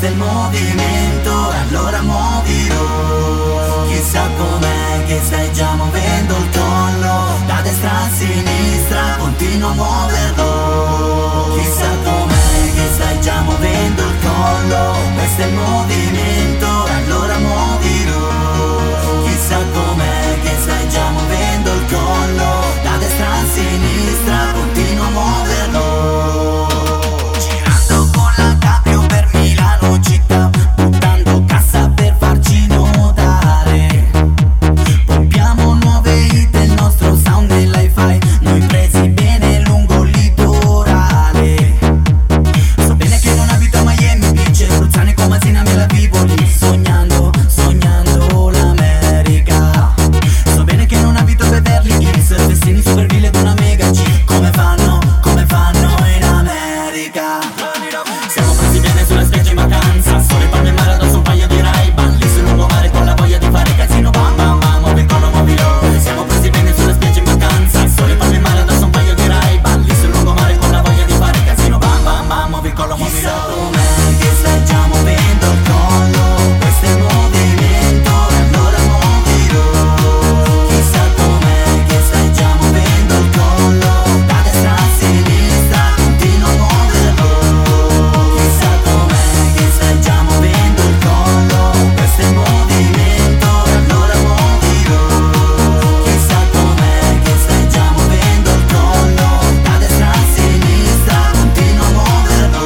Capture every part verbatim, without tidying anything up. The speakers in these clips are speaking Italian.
questo è il movimento, allora muovilo. Chissà com'è che stai già muovendo il collo, da destra a sinistra continua a muoverlo. Chissà com'è che stai già muovendo il collo, questo è il movimento, allora muovilo. Chissà com'è che stai già muovendo il collo, da destra a sinistra continua a muoverlo. Girando con la cabrio per Milano città, buttando cassa per farci notare. Pompiamo nuove hit, il nostro sound e l'hi-fi, noi presi bene lungo il litorale. So bene che non abito a Miami Beach, Bruzzane con Masina me la vivo lì, sognando, sognando l'America. So bene che non abito a Beverly Hills, festini super ville ed una mega G. Come fanno, come fanno in America. Siamo presi bene sulla spiaggia in vacanza, sole, palme e mare addosso un paio di Ray-Ban, lì sul lungomare con la voglia di fare casino. Bam bam bam, muovi il collo, muovilo. Siamo presi bene sulla spiaggia in vacanza, sole, palme e mare addosso un paio di Ray-Ban, lì sul lungomare con la voglia di fare casino. Bam bam bam, muovi il collo, muovilo. Chissà com'è che stai già muovendo il collo, questo è il movimento, allora muovilo. Chissà com'è che stai già muovendo il collo, da destra a sinistra continua a muoverlo. Chissà com'è che stai già muovendo il collo, questo è il movimento, allora muovilo. Chissà com'è che stai già muovendo il collo, da destra a sinistra continua a muoverlo.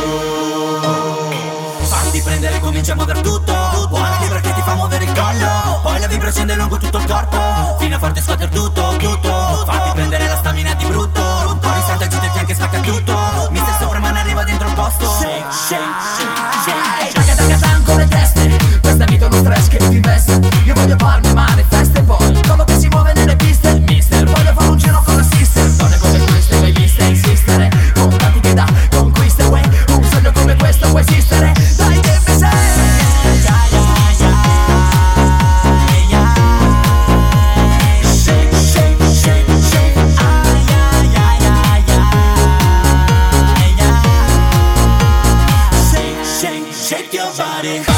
Fatti prendere, comincia a muovere tutto. Buona vibra che ti fa muovere il collo, poi la vibra scende lungo tutto il corpo, fino a farti scuotere tutto, tutto. Fatti prendere la stamina di brutto, fuori salta, agita anche spacca tutto. Mister Superman arriva dentro il posto. Shake, shake, shake, shake. Taca taca tan con le teste, questa vita è uno stress che ti investe. Io voglio farmi male, feste poi, quello che si muove nelle piste. Mister, voglio fare un giro con la sister. Donne come queste mai viste esistere, con tanti che da conquiste, uè. Un sogno come questo può esistere, dai che mi sei. Shake, shake, shake, shake, ay, ay, ay, ay, ay, ay. Shake, shake, shake your body.